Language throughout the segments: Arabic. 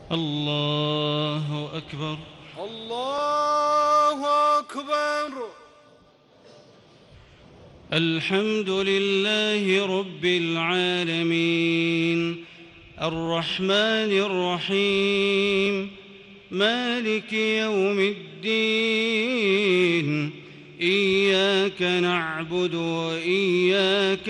الله أكبر. الله أكبر. الحمد لله رب العالمين الرحمن الرحيم مالك يوم الدين إياك نعبد وإياك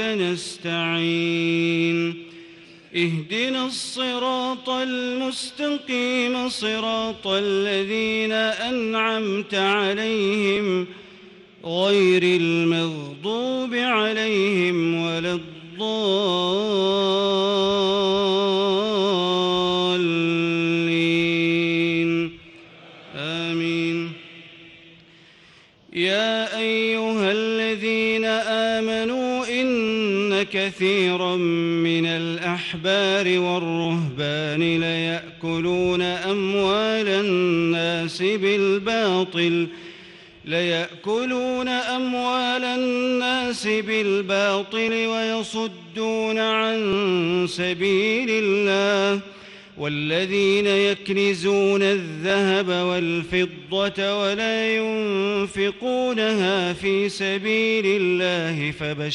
نستعين اهدنا الصراط المستقيم صراط الذين أنعمت عليهم غير المغضوب عليهم ولا الضالين آمين. يا أيها الذين آمنوا إن كثيرا من الأحبار والرهبان ليأكلون أموال الناس بالباطل ويصدون عن سبيل الله والذين يكنزون الذهب والفضة ولا ينفقونها في سبيل الله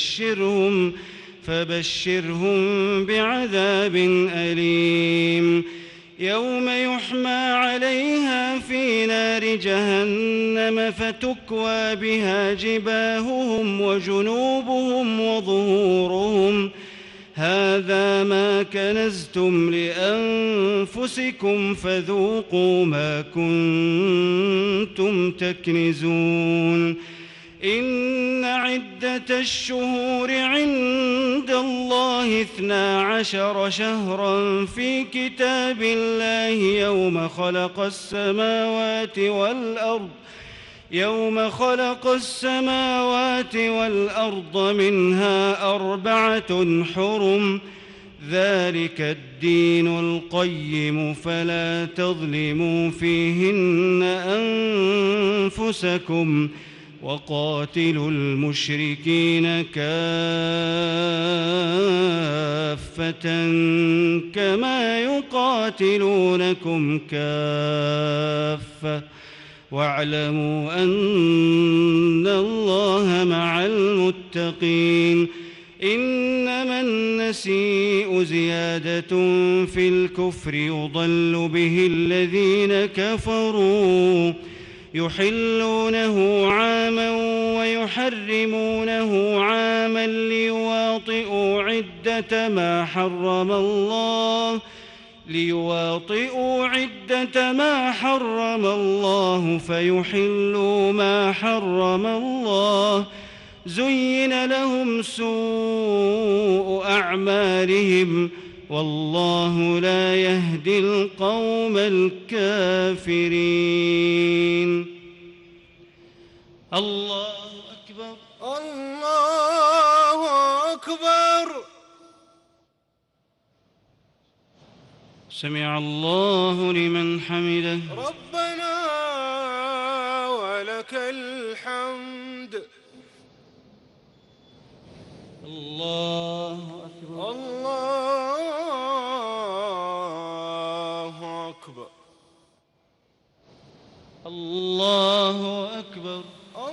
فبشرهم بعذاب أليم يوم يحمى عليها في نار جهنم فتكوى بها جباههم وجنوبهم وظهورهم هذا ما كنزتم لأنفسكم فذوقوا ما كنتم تكنزون إن عدة الشهور عند الله 12 شهرا في كتاب الله يوم خلق السماوات والأرض منها 4 حرم ذلك الدين القيم فلا تظلموا فيهن أنفسكم وقاتلوا المشركين كافة كما يقاتلونكم كافة واعلموا أن الله مع المتقين إنما النسيء زيادة في الكفر يضل به الذين كفروا يحلونه عاما ويحرمونه عاما ليواطئوا عدة ما حرم الله فيحلوا ما حرم الله زين لهم سوء أعمالهم والله لا يهدي القوم الكافرين. الله أكبر. الله أكبر. سمع الله لمن حمده. ربنا ولك الحمد. الله أكبر. الله أكبر. الله أكبر.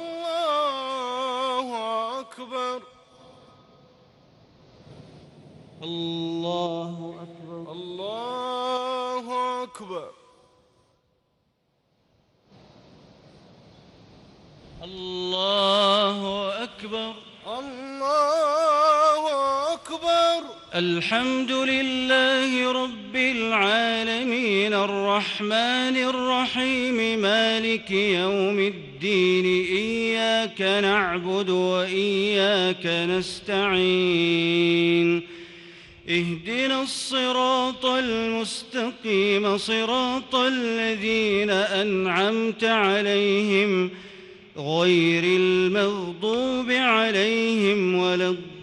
الله أكبر. الله أكبر. الله أكبر. الله أكبر. الله أكبر. الحمد لله رب العالمين الرحمن الرحيم مالك يوم الدين إياك نعبد وإياك نستعين اهدنا الصراط المستقيم صراط الذين أنعمت عليهم غير المغضوب عليهم ولا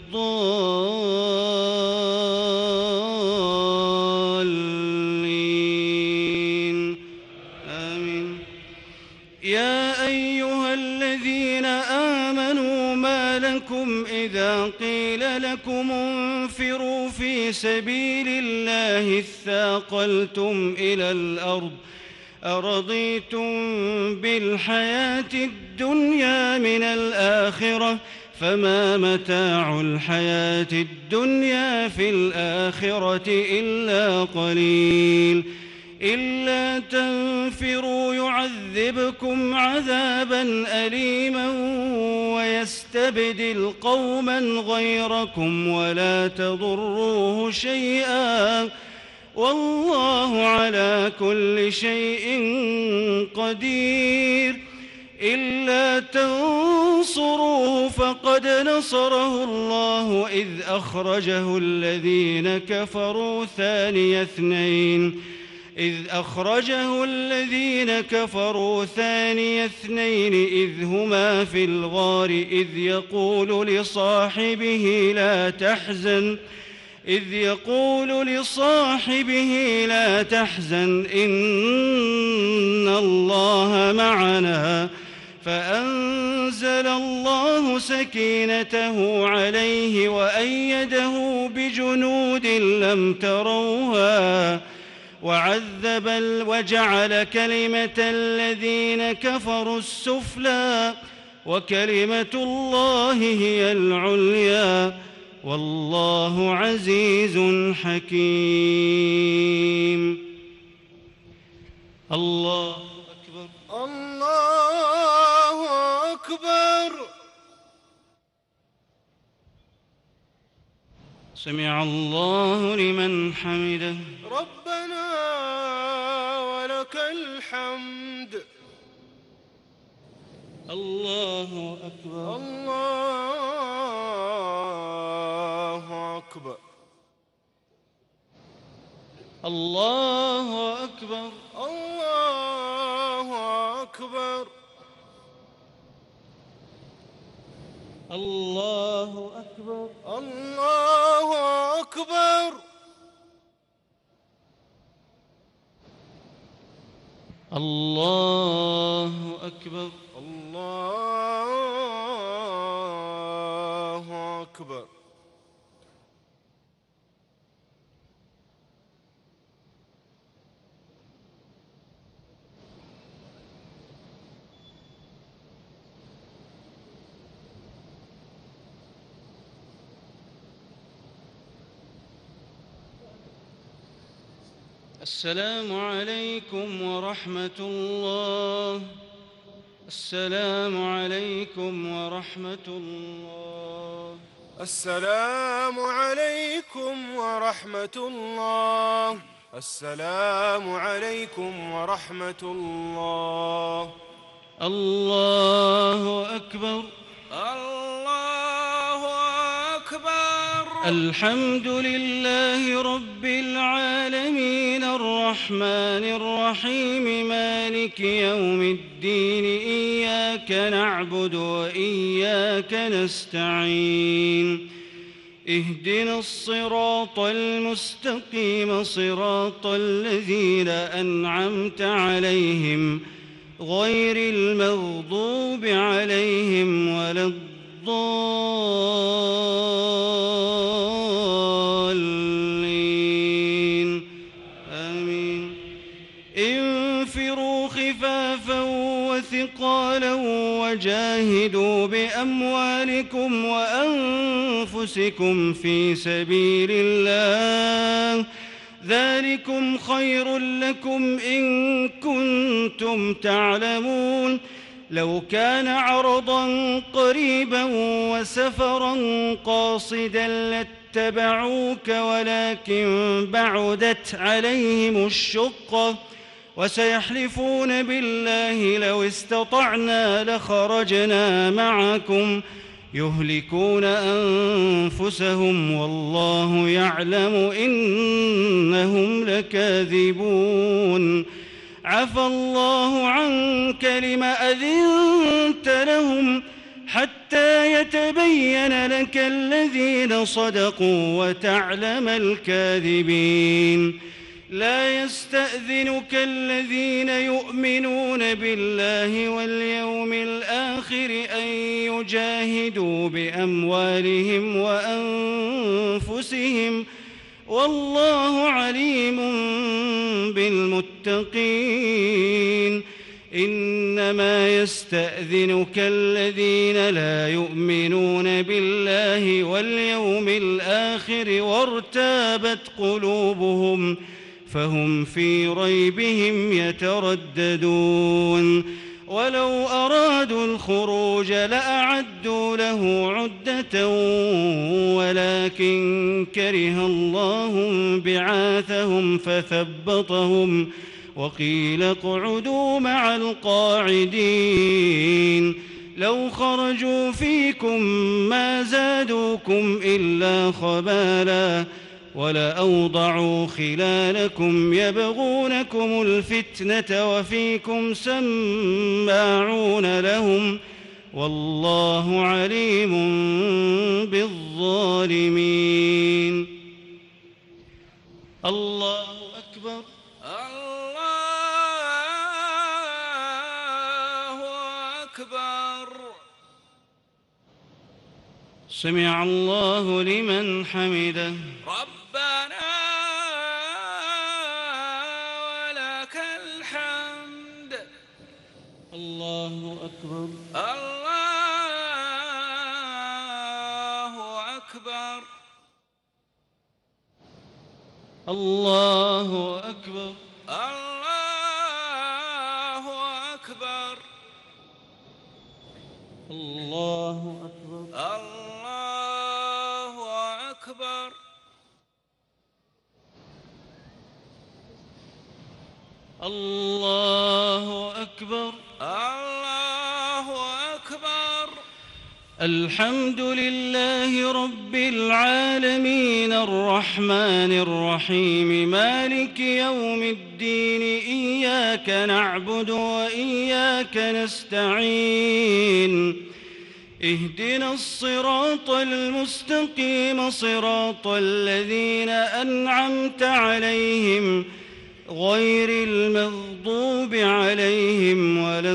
الضالين آمين. يا أيها الذين آمنوا ما لكم إذا قيل لكم انفروا في في سبيل الله اثاقلتم إلى الأرض أرضيتم بالحياة الدنيا من الآخرة فما متاع الحياة الدنيا في الآخرة إلا قليل إلا تنفروا يعذبكم عذابا أليما ويستبدل قوما غيركم ولا تضروه شيئا والله على كل شيء قدير إلا تنصروه فقد نصره الله إذ أخرجه الذين كفروا ثاني اثنين إذ هما في الغار إذ يقول لصاحبه لا تحزن إن الله معنا فأنزل الله سكينته عليه وأيده بجنود لم تروها وجعل كلمة الذين كفروا السفلى وكلمة الله هي العليا والله عزيز حكيم. الله أكبر. الله أكبر. سمع الله لمن حمده. ربنا ولك الحمد. الله أكبر. الله أكبر. الله أكبر. الله أكبر. الله أكبر. الله أكبر. الله أكبر. الله أكبر. السلام عليكم ورحمة الله. السلام عليكم ورحمة الله. السلام عليكم ورحمة الله. السلام عليكم ورحمة الله. الله أكبر. الله أكبر. الحمد لله رب العالمين الرحمن الرحيم مالك يوم الدين إياك نعبد وإياك نستعين اهدنا الصراط المستقيم صراط الذين أنعمت عليهم غير المغضوب عليهم ولا الضالين آمين. انفروا خفافا وثقالا وجاهدوا بأموالكم وأنفسكم في سبيل الله ذلكم خير لكم إن كنتم تعلمون. لو كان عرضا قريبا وسفرا قاصدا لاتبعوك ولكن بعدت عليهم الشقة وسيحلفون بالله لو استطعنا لخرجنا معكم يهلكون أنفسهم والله يعلم إنهم لكاذبون. عفى الله عنك لم أذنت لهم حتى يتبين لك الذين صدقوا وتعلم الكاذبين. لا يستأذنك الذين يؤمنون بالله واليوم الآخر أن يجاهدوا بأموالهم والله عليم بالمتقين. إنما يستأذنك الذين لا يؤمنون بالله واليوم الآخر وارتابت قلوبهم فهم في ريبهم يترددون. ولو أرادوا الخروج لأعدوا له عدة ولكن كره الله بعاثهم فثبطهم وقيل اقعدوا مع القاعدين. لو خرجوا فيكم ما زادوكم إلا خبالا ولأوضعوا خلالكم يبغونكم الفتنة وفيكم سماعون لهم والله عليم بالظالمين. الله أكبر. الله أكبر. سمع الله لمن حمده. ربنا ولك الحمد. الله أكبر. الله أكبر. الله أكبر. الله أكبر. الله أكبر. الله أكبر. الله أكبر. الله أكبر. الحمد لله رب العالمين الرحمن الرحيم مالك يوم الدين. إياك نعبد وإياك نستعين. اهدنا الصراط المستقيم صراط الذين أنعمت عليهم غير المغضوب عليهم ولا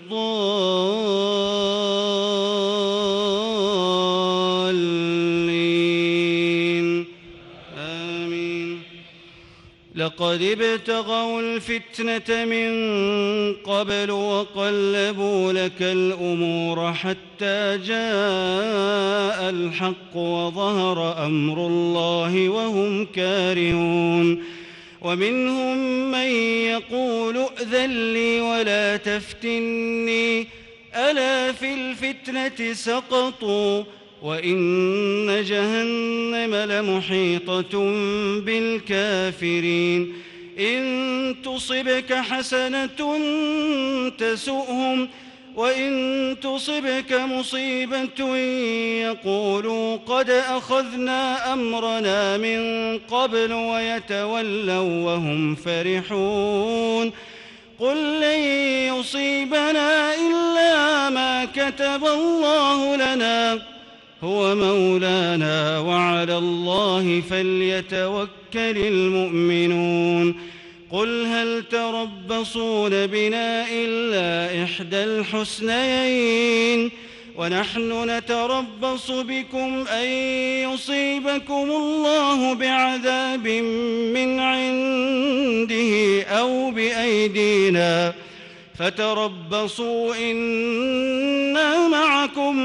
الضالين. آمين. لقد ابتغوا الفتنة من قبل وقلبوا لك الأمور حتى جاء الحق وظهر أمر الله وهم كارهون. ومنهم من يقول ائذن لي ولا تفتني ألا في الفتنة سقطوا وإن جهنم لمحيطة بالكافرين. إن تصبك حسنة تسؤهم وإن تصبك مصيبة يقولوا قد أخذنا أمرنا من قبل ويتولوا وهم فرحون. قل لن يصيبنا إلا ما كتب الله لنا هو مولانا وعلى الله فليتوكل المؤمنون. قل هل تربصون بنا إلا إحدى الحسنيين ونحن نتربص بكم أن يصيبكم الله بعذاب من عنده أو بأيدينا فتربصوا إنا معكم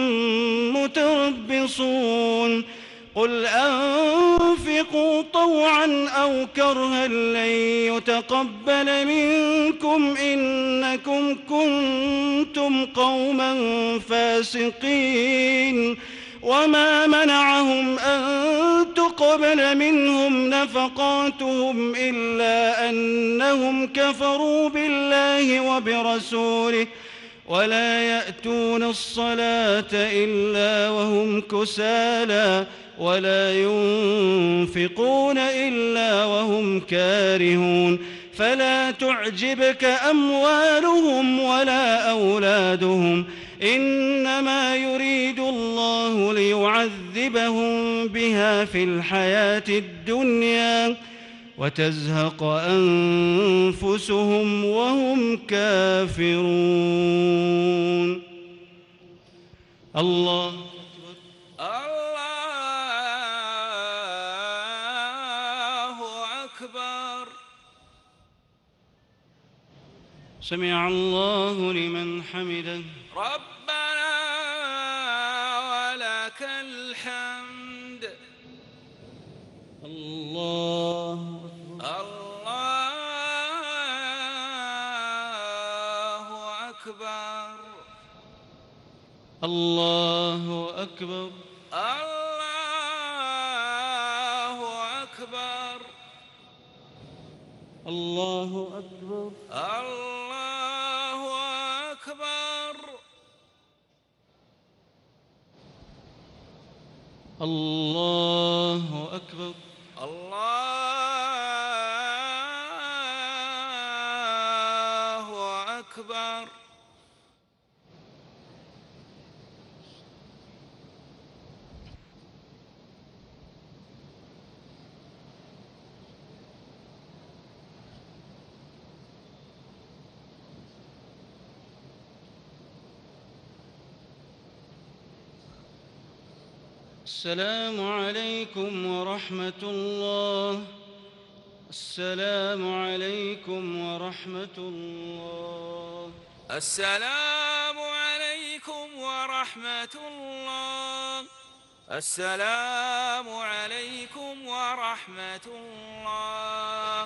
متربصون. قل أنفقوا طوعا أو كرها لن يتقبل منكم إنكم كنتم قوما فاسقين. وما منعهم أن تقبل منهم نفقاتهم إلا أنهم كفروا بالله وبرسوله ولا يأتون الصلاة إلا وهم كسالى ولا ينفقون إلا وهم كارهون. فلا تعجبك أموالهم ولا أولادهم إنما يريد الله ليعذبهم بها في الحياة الدنيا وتزهق أنفسهم وهم كافرون. الله أكبر. الله سمع الله لمن حمده. ربنا ولك الحمد. الله أكبر. الله أكبر. الله أكبر. الله أكبر. الله أكبر. الله أكبر. الله أكبر. السلام عليكم ورحمة الله. السلام عليكم ورحمة الله. السلام عليكم ورحمة الله. السلام عليكم ورحمة الله.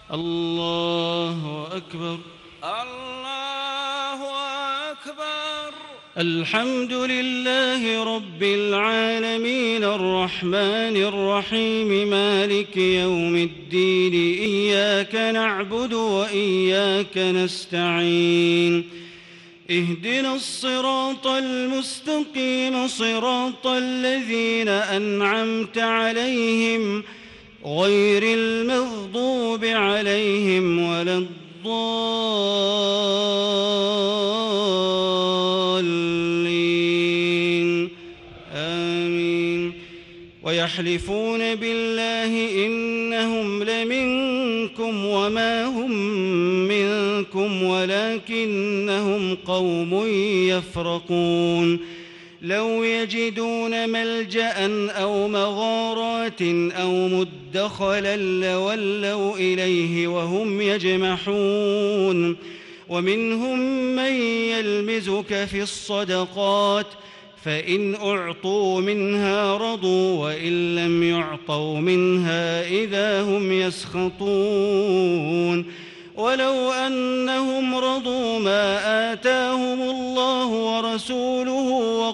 الله أكبر. الله أكبر. الحمد لله رب العالمين الرحمن الرحيم مالك يوم الدين إياك نعبد وإياك نستعين اهدنا الصراط المستقيم صراط الذين أنعمت عليهم غير المغضوب عليهم ولا الضالين آمين. ويحلفون بالله إنهم لمنكم وما هم منكم ولكنهم قوم يفرقون. لو يجدون ملجأ أو مغارات أو مدخلا لولوا إليه وهم يجمحون. ومنهم من يلمزك في الصدقات فإن أعطوا منها رضوا وإن لم يعطوا منها إذا هم يسخطون. ولو أنهم رضوا ما آتاهم الله ورسوله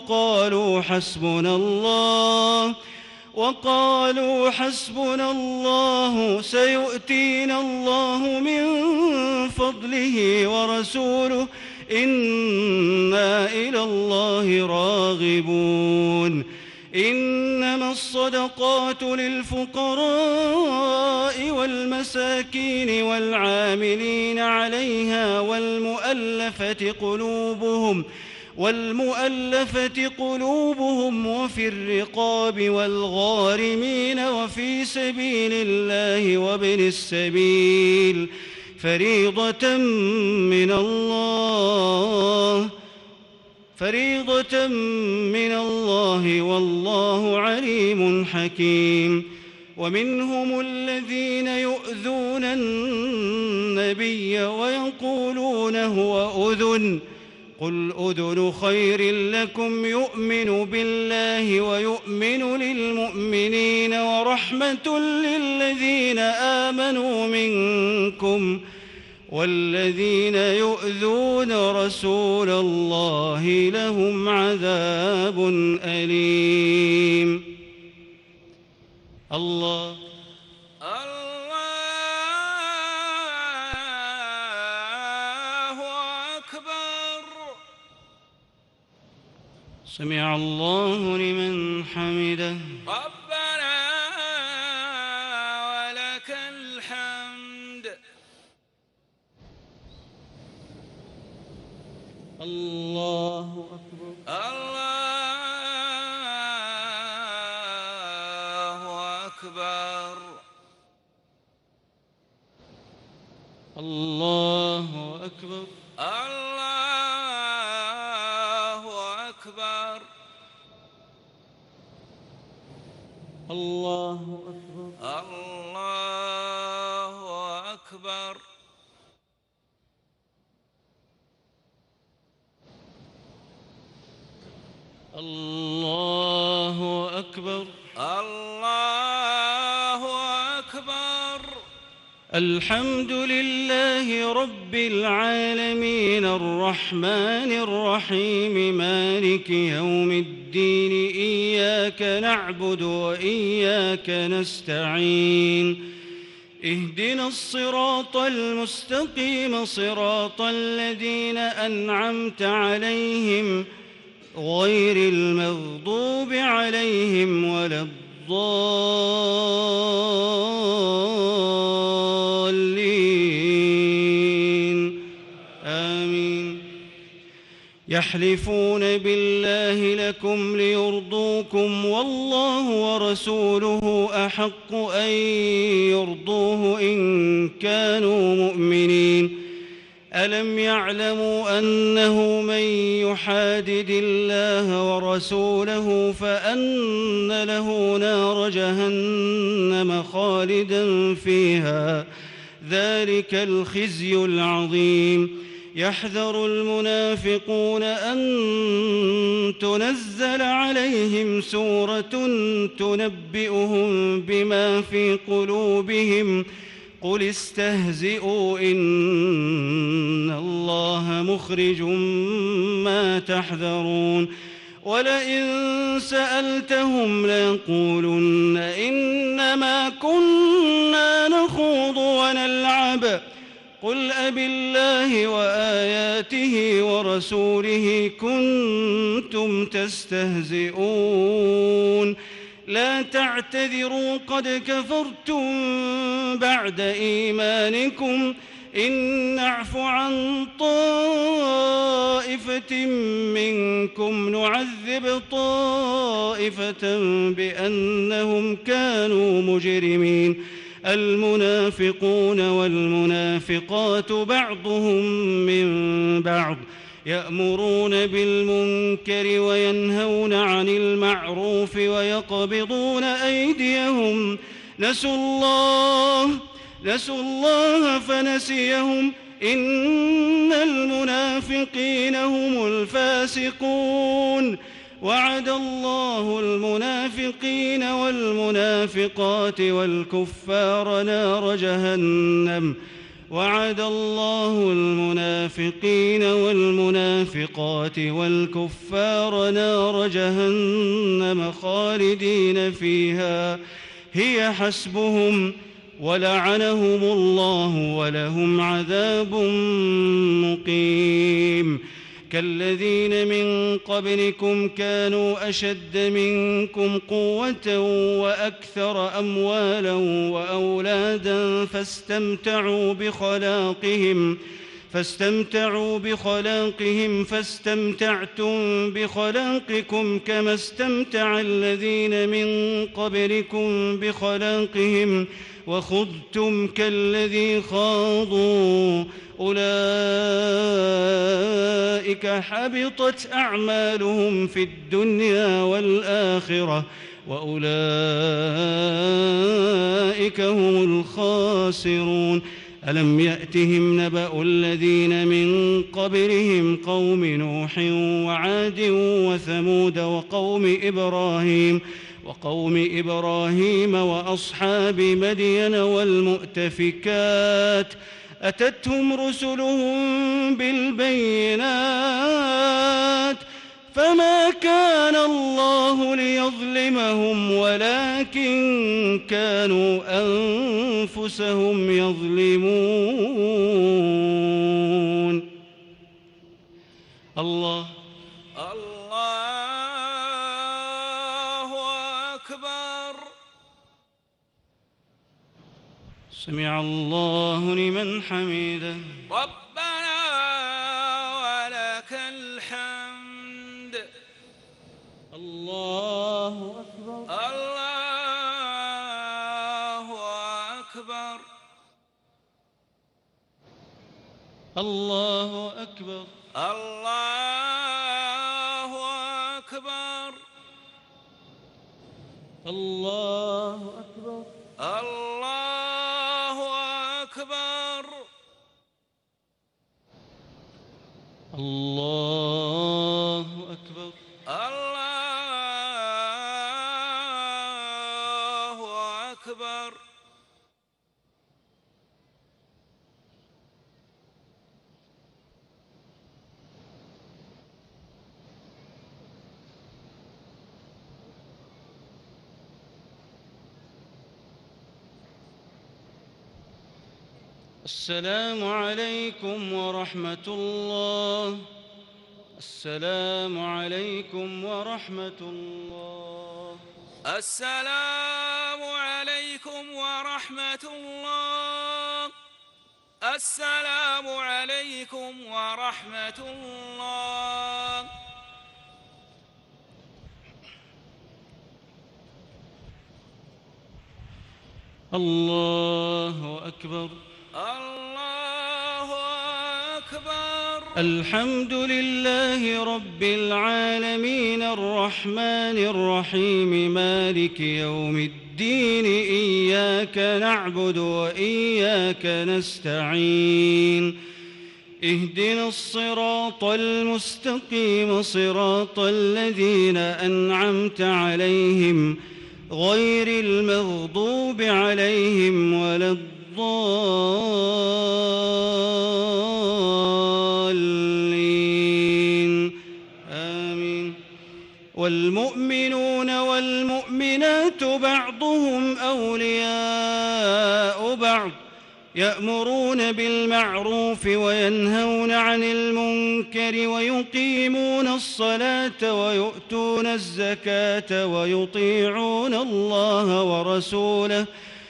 وقالوا حسبنا الله سيؤتينا الله من فضله ورسوله إنا إلى الله راغبون. إنما الصدقات للفقراء والمساكين والعاملين عليها والمؤلفة قلوبهم وفي الرقاب والغارمين وفي سبيل الله وابن السبيل فريضة من الله والله عليم حكيم. ومنهم الذين يؤذون النبي ويقولون هو أذن قل أذن خير لكم يؤمن بالله ويؤمن للمؤمنين ورحمة للذين آمنوا منكم والذين يؤذون رسول الله لهم عذاب أليم. الله أكبر. سمع الله لمن حمده. ربنا ولك الحمد. الله أكبر. الله أكبر. الله أكبر. الله أكبر. الله أكبر. الله أكبر. الله أكبر. الله أكبر. الحمد لله رب العالمين الرحمن الرحيم مالك يوم الدين إياك نعبد وإياك نستعين اهدنا الصراط المستقيم صراط الذين أنعمت عليهم غير المغضوب عليهم ولا الضالين آمين. يحلفون بالله لكم ليرضوكم والله ورسوله أحق أن يرضوه إن كانوا مؤمنين. ألم يعلموا أنه من يحادد الله ورسوله فأن له نار جهنم خالدا فيها ذلك الخزي العظيم. يحذر المنافقون أن تنزل عليهم سورة تنبئهم بما في قلوبهم قل استهزئوا إن الله مخرج ما تحذرون. ولئن سألتهم ليقولن إنما كنا نخوض ونلعب قل أبالله وآياته ورسوله كنتم تستهزئون لا تعتذروا قد كفرتم بعد إيمانكم إن نعف عن طائفة منكم نعذب طائفة بأنهم كانوا مجرمين. المنافقون والمنافقات بعضهم من بعض يأمرون بالمنكر وينهون عن المعروف ويقبضون أيديهم نسوا الله فنسيهم إن المنافقين هم الفاسقون. وعد الله المنافقين والمنافقات والكفار نار جهنم وعد الله المنافقين والمنافقات والكفار نار جهنم خالدين فيها هي حسبهم ولعنهم الله ولهم عذاب مقيم. كالذين من قبلكم كانوا أشد منكم قوة وأكثر أموالا وأولادا فاستمتعوا بخلاقهم فاستمتعتم بخلاقكم كما استمتع الذين من قبلكم بخلاقهم وخضتم كالذي خاضوا أولئك حبطت أعمالهم في الدنيا والآخرة وأولئك هم الخاسرون. ألم يأتهم نبأ الذين من قبلهم قوم نوح وعاد وثمود وقوم إبراهيم وأصحاب مدين والمؤتفكات أتتهم رسلهم بالبينات فما كان الله ليظلمهم ولكن كانوا أنفسهم يظلمون. الله أكبر. سمع الله لمن حمده. ربنا ولك الحمد. الله أكبر. الله أكبر. الله أكبر. الله أكبر. الله أكبر. الله أكبر. الله أكبر. الله السلام عليكم ورحمة الله. السلام عليكم ورحمة الله. السلام عليكم ورحمة الله. السلام عليكم ورحمة الله. الله أكبر. الله أكبر. الحمد لله رب العالمين الرحمن الرحيم مالك يوم الدين إياك نعبد وإياك نستعين اهدنا الصراط المستقيم صراط الذين أنعمت عليهم غير المغضوب عليهم ولا الضالين آمين. والمؤمنون والمؤمنات بعضهم أولياء بعض يأمرون بالمعروف وينهون عن المنكر ويقيمون الصلاة ويؤتون الزكاة ويطيعون الله ورسوله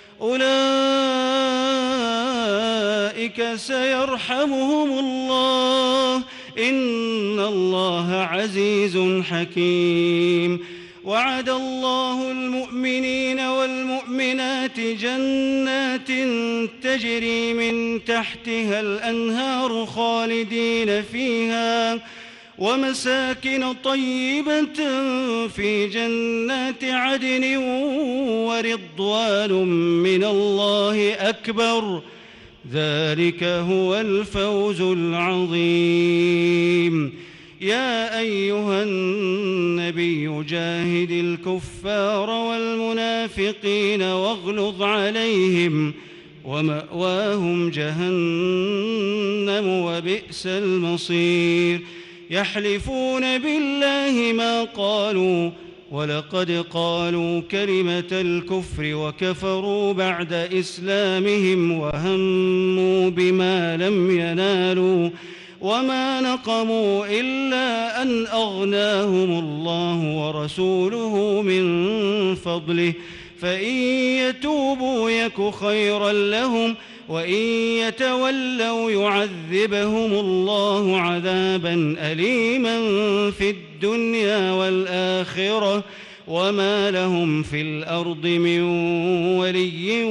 أولئك سيرحمهم الله إن الله عزيز حكيم. وعد الله المؤمنين والمؤمنات جنات تجري من تحتها الأنهار خالدين فيها ومساكن طيبة في جنات عدن ورضوان من الله أكبر ذلك هو الفوز العظيم. يا أيها النبي جاهد الكفار والمنافقين واغلظ عليهم ومأواهم جهنم وبئس المصير. يحلفون بالله ما قالوا ولقد قالوا كلمة الكفر وكفروا بعد إسلامهم وهموا بما لم ينالوا وما نقموا إلا أن أغناهم الله ورسوله من فضله فإن يتوبوا يك خيرا لهم وإن يتولوا يعذبهم الله عذابا أليما في الدنيا والآخرة وما لهم في الأرض من ولي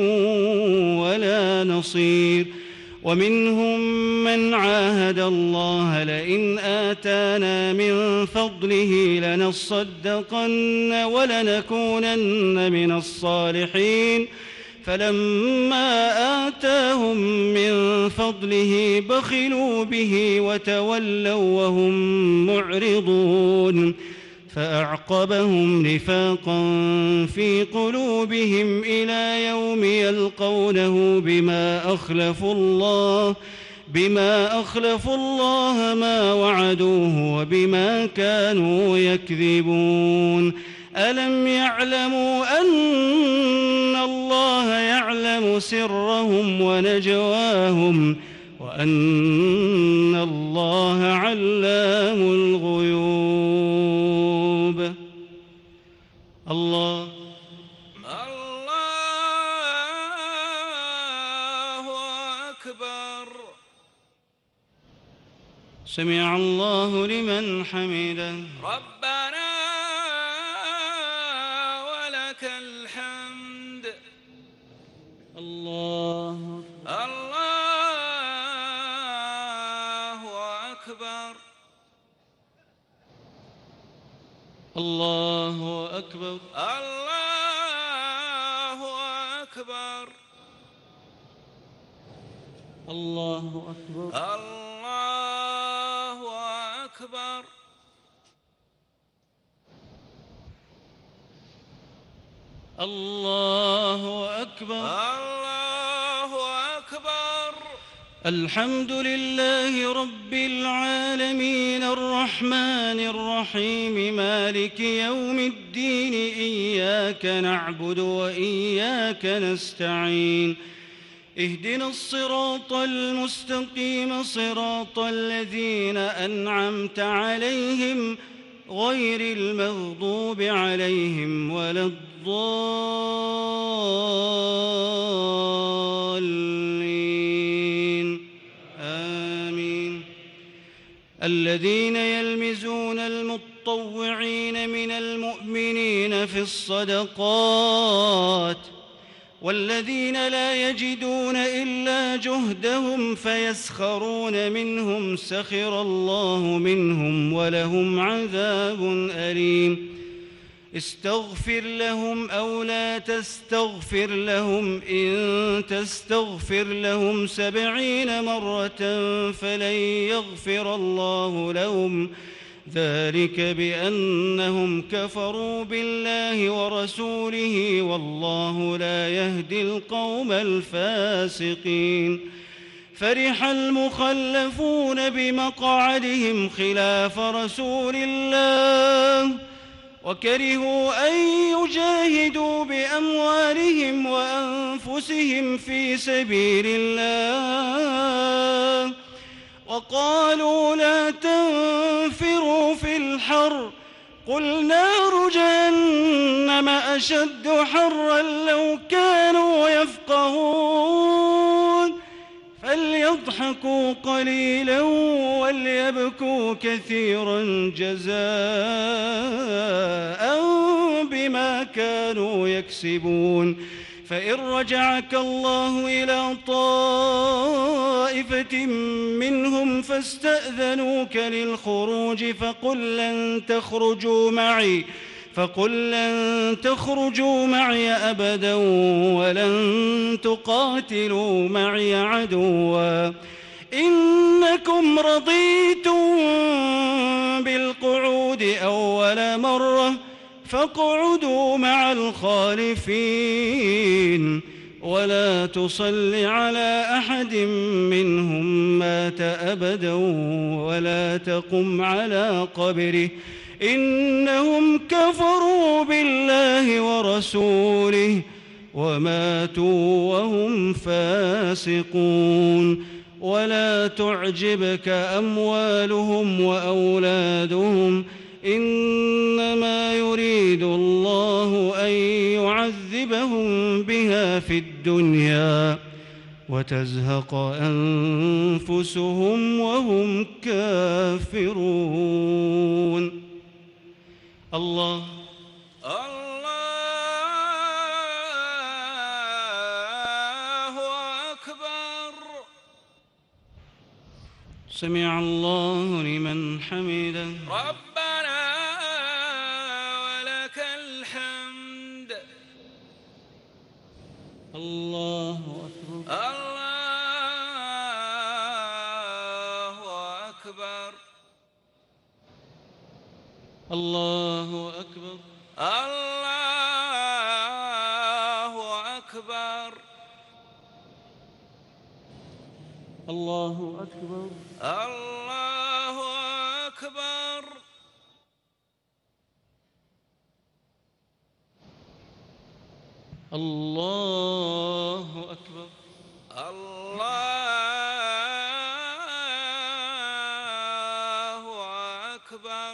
ولا نصير. ومنهم من عاهد الله لئن آتانا من فضله لنصدقن ولنكونن من الصالحين فلما آتاهم من فضله بخلوا به وتولوا وهم معرضون فأعقبهم نفاقا في قلوبهم إلى يوم يلقونه بما أخلفوا الله ما وعدوه وبما كانوا يكذبون. ألم يعلموا أن الله يعلم سرهم ونجواهم وأن الله علام الغيوب. الله أكبر. سمع الله لمن حمده. ربنا ولك الحمد. الله أكبر. الله أكبر. الله أكبر. الله أكبر. الله أكبر. الله أكبر. الله أكبر. الحمد لله رب العالمين الرحمن الرحيم مالك يوم الدين إياك نعبد وإياك نستعين اهدنا الصراط المستقيم صراط الذين أنعمت عليهم غير المغضوب عليهم ولا الضالين آمين. الذين يلمزون المطوعين من المؤمنين في الصدقات والذين لا يجدون إلا جهدهم فيسخرون منهم سخر الله منهم ولهم عذاب أليم. استغفر لهم أو لا تستغفر لهم إن تستغفر لهم 70 مرة فلن يغفر الله لهم ذلك بأنهم كفروا بالله ورسوله والله لا يهدي القوم الفاسقين. فرح المخلفون بمقعدهم خلاف رسول الله وكرهوا أن يجاهدوا بأموالهم وأنفسهم في سبيل الله وقالوا لا تنفروا في الحر قل نار جهنم أشد حرا لو كانوا يفقهون فليضحكوا قليلا وليبكوا كثيرا جزاء بما كانوا يكسبون. فإن رجعك الله إلى طائفة منهم فاستأذنوك للخروج فقل لن تخرجوا معي أبدا ولن تقاتلوا معي عدوا إنكم رضيتم بالقعود أول مرة فاقعدوا مع الخالفين ولا تصل على أحد منهم مات أبدا ولا تقم على قبره إنهم كفروا بالله ورسوله وماتوا وهم فاسقون. ولا تعجبك أموالهم وأولادهم إنما يريد الله أن يعذبهم بها في الدنيا وتزهق أنفسهم وهم كافرون. الله أكبر. سمع الله لمن حمده. ربنا ولك الحمد. الله أكبر. الله أكبر. الله أكبر. الله أكبر. الله أكبر. الله أكبر. الله أكبر. الله أكبر.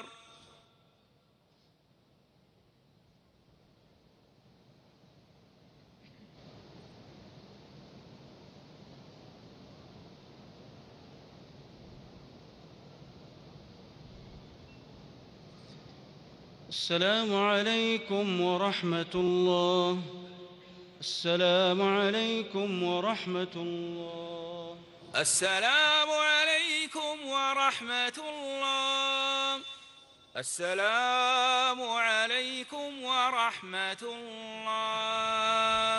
السلام عليكم ورحمة الله. السلام عليكم ورحمة الله. السلام عليكم ورحمة الله. السلام عليكم ورحمة الله.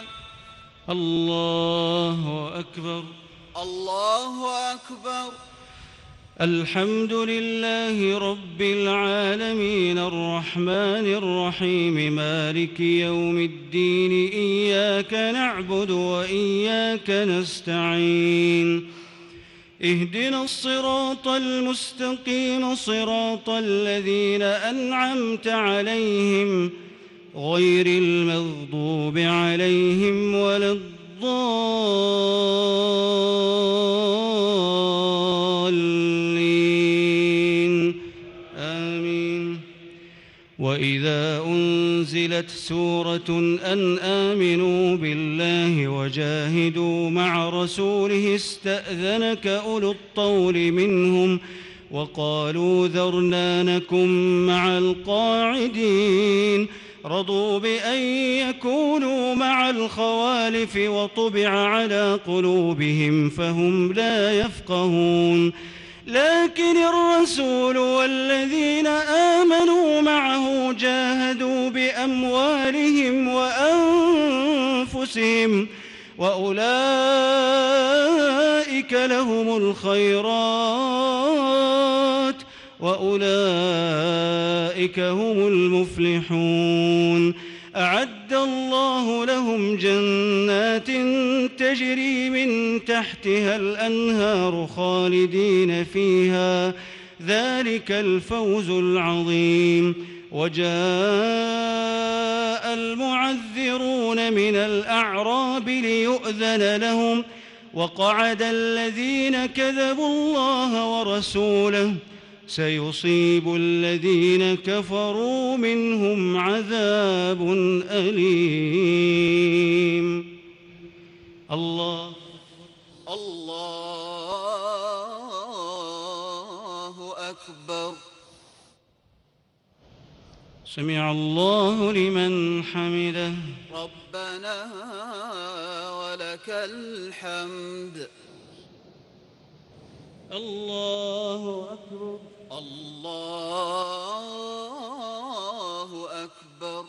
الله أكبر. الله أكبر. الحمد لله رب العالمين الرحمن الرحيم مالك يوم الدين إياك نعبد وإياك نستعين اهدنا الصراط المستقيم صراط الذين أنعمت عليهم غير المغضوب عليهم ولا الضالين الضالين آمين. وإذا أنزلت سورة أن آمنوا بالله وجاهدوا مع رسوله استأذنك أولو الطول منهم وقالوا ذرنا نكن مع القاعدين رضوا بأن يكونوا مع الخوالف وطبع على قلوبهم فهم لا يفقهون. لكن الرسول والذين آمنوا معه جاهدوا بأموالهم وأنفسهم وأولئك لهم الخيرات وأولئك هم المفلحون. أعد الله لهم جنات تجري من تحتها الأنهار خالدين فيها ذلك الفوز العظيم. وجاء المعذرون من الأعراب ليؤذن لهم وقعد الذين كذبوا الله ورسوله سيصيب الذين كفروا منهم عذاب أليم. الله أكبر. سمع الله لمن حمده. ربنا ولك الحمد. الله أكبر. الله أكبر.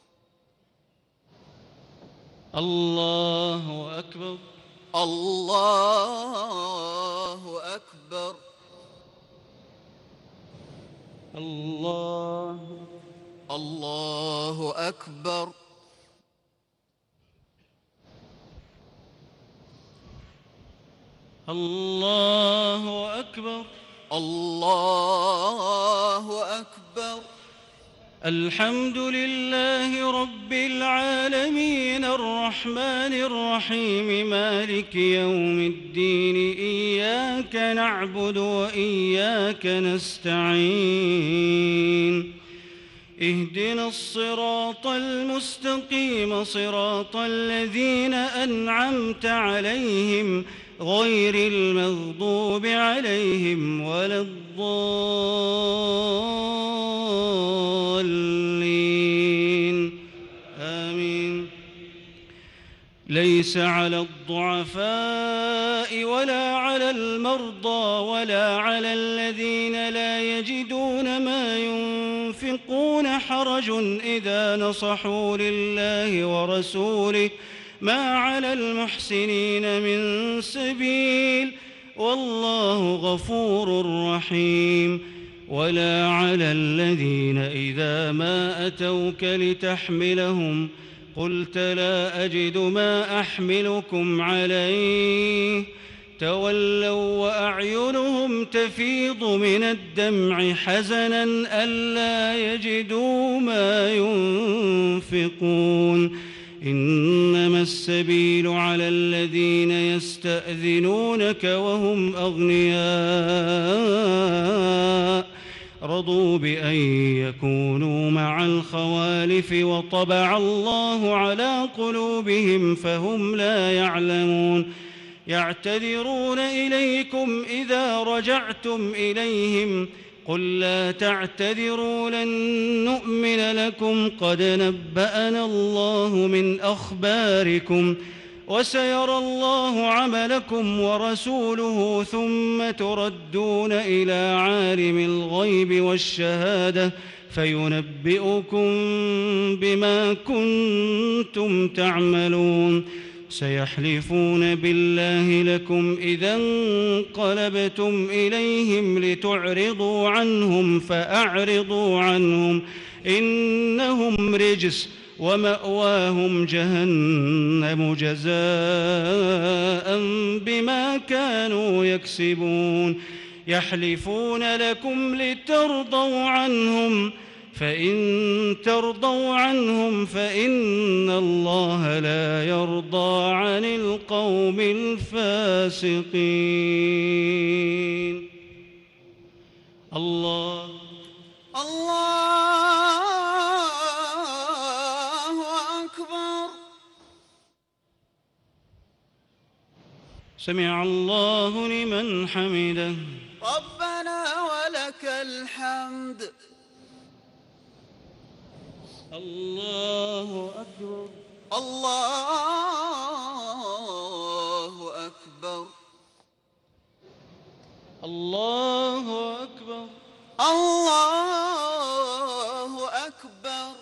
الله أكبر. الله أكبر. الله أكبر. الله أكبر. الله أكبر. الحمد لله رب العالمين الرحمن الرحيم مالك يوم الدين إياك نعبد وإياك نستعين اهدنا الصراط المستقيم صراط الذين أنعمت عليهم غير المغضوب عليهم ولا الضالين آمين. ليس على الضعفاء ولا على المرضى ولا على الذين لا يجدون ما ينفقون حرج إذا نصحوا لله ورسوله ما على المحسنين من سبيل والله غفور رحيم. ولا على الذين إذا ما أتوك لتحملهم قلت لا أجد ما أحملكم عليه تولوا وأعينهم تفيض من الدمع حزنا ألا يجدوا ما ينفقون. إنما السبيل على الذين يستأذنونك وهم أغنياء رضوا بأن يكونوا مع الخوالف وطبع الله على قلوبهم فهم لا يعلمون. يعتذرون إليكم إذا رجعتم إليهم قل لا تعتذروا لن نؤمن لكم قد نبأنا الله من أخباركم وسيرى الله عملكم ورسوله ثم تردون إلى عالم الغيب والشهادة فينبئكم بما كنتم تعملون. سيحلفون بالله لكم إذا انقلبتم إليهم لتعرضوا عنهم فأعرضوا عنهم إنهم رجس ومأواهم جهنم جزاء بما كانوا يكسبون. يحلفون لكم لترضوا عنهم فإن ترضوا عنهم فإن الله لا يرضى عن القوم الفاسقين. الله أكبر. سمع الله لمن حمده. ربنا ولك الحمد. الله أكبر. الله أكبر. الله أكبر. الله أكبر.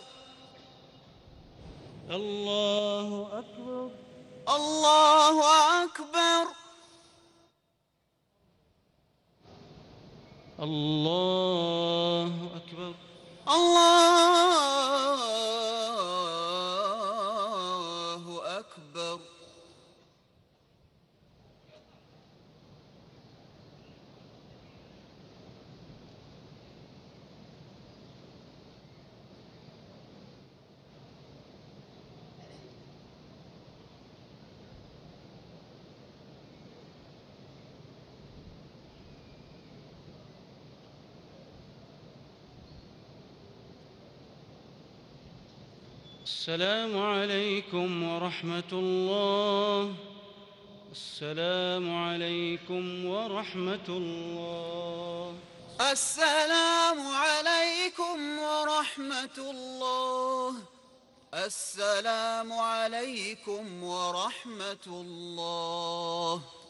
الله أكبر. الله أكبر. الله أكبر. الله أكبر. السلام عليكم ورحمة الله. السلام عليكم ورحمة الله. السلام عليكم ورحمة الله. السلام عليكم ورحمة الله.